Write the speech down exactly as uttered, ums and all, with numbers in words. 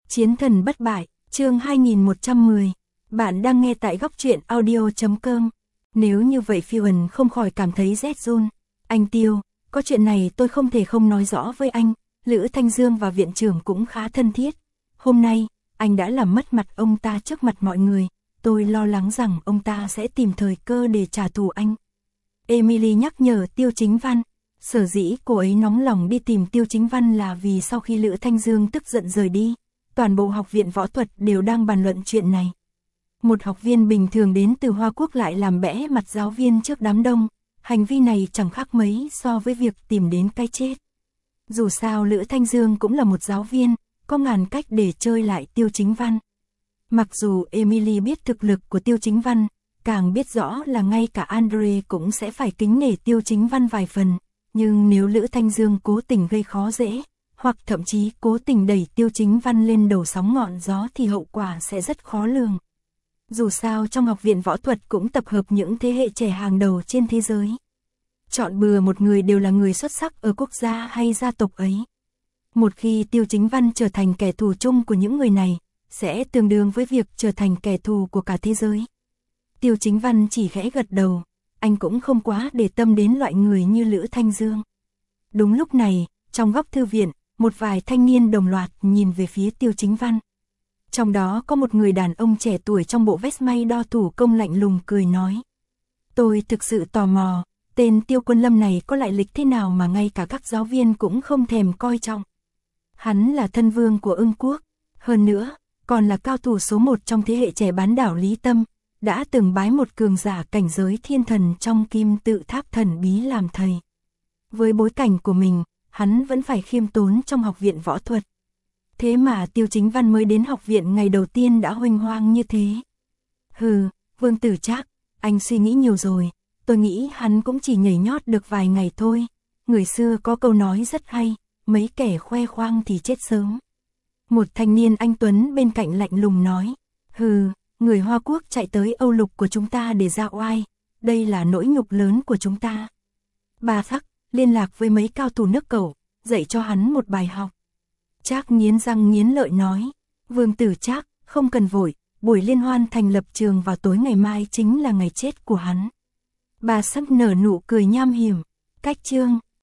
Chiến thần bất bại, chương hai nghìn một trăm mười. Bạn đang nghe tại góc truyện audio chấm com. Nếu như vậy Phi Huẩn không khỏi cảm thấy rét run. Anh Tiêu, có chuyện này tôi không thể không nói rõ với anh. Lữ Thanh Dương và viện trưởng cũng khá thân thiết. Hôm nay, anh đã làm mất mặt ông ta trước mặt mọi người. Tôi lo lắng rằng ông ta sẽ tìm thời cơ để trả thù anh. Emily nhắc nhở Tiêu Chính Văn. Sở dĩ cô ấy nóng lòng đi tìm Tiêu Chính Văn là vì sau khi Lữ Thanh Dương tức giận rời đi, toàn bộ học viện võ thuật đều đang bàn luận chuyện này. Một học viên bình thường đến từ Hoa Quốc lại làm bẽ mặt giáo viên trước đám đông, hành vi này chẳng khác mấy so với việc tìm đến cái chết. Dù sao Lữ Thanh Dương cũng là một giáo viên, có ngàn cách để chơi lại Tiêu Chính Văn. Mặc dù Emily biết thực lực của Tiêu Chính Văn, càng biết rõ là ngay cả Andre cũng sẽ phải kính nể Tiêu Chính Văn vài phần, nhưng nếu Lữ Thanh Dương cố tình gây khó dễ, hoặc thậm chí cố tình đẩy Tiêu Chính Văn lên đầu sóng ngọn gió thì hậu quả sẽ rất khó lường. Dù sao trong học viện võ thuật cũng tập hợp những thế hệ trẻ hàng đầu trên thế giới. Chọn bừa một người đều là người xuất sắc ở quốc gia hay gia tộc ấy. Một khi Tiêu Chính Văn trở thành kẻ thù chung của những người này, sẽ tương đương với việc trở thành kẻ thù của cả thế giới. Tiêu Chính Văn chỉ khẽ gật đầu, anh cũng không quá để tâm đến loại người như Lữ Thanh Dương. Đúng lúc này, trong góc thư viện, một vài thanh niên đồng loạt nhìn về phía Tiêu Chính Văn. Trong đó có một người đàn ông trẻ tuổi trong bộ vest may đo thủ công lạnh lùng cười nói. Tôi thực sự tò mò, tên Tiêu Quân Lâm này có lại lịch thế nào mà ngay cả các giáo viên cũng không thèm coi trọng. Hắn là thân vương của Ưng Quốc, hơn nữa, còn là cao thủ số một trong thế hệ trẻ bán đảo Lý Tâm, đã từng bái một cường giả cảnh giới thiên thần trong kim tự tháp thần bí làm thầy. Với bối cảnh của mình, hắn vẫn phải khiêm tốn trong học viện võ thuật. Thế mà Tiêu Chính Văn mới đến học viện ngày đầu tiên đã huênh hoang như thế. Hừ, Vương Tử Trác, anh suy nghĩ nhiều rồi, tôi nghĩ hắn cũng chỉ nhảy nhót được vài ngày thôi. Người xưa có câu nói rất hay, mấy kẻ khoe khoang thì chết sớm. Một thanh niên anh tuấn bên cạnh lạnh lùng nói, hừ, người Hoa Quốc chạy tới Âu Lục của chúng ta để ra oai, đây là nỗi nhục lớn của chúng ta. Ba Thắc, liên lạc với mấy cao thủ nước Cẩu, dạy cho hắn một bài học. Trác nghiến răng nghiến lợi nói, Vương Tử Trác, không cần vội, buổi liên hoan thành lập trường vào tối ngày mai chính là ngày chết của hắn. Ba Sắc nở nụ cười nham hiểm, cách chương.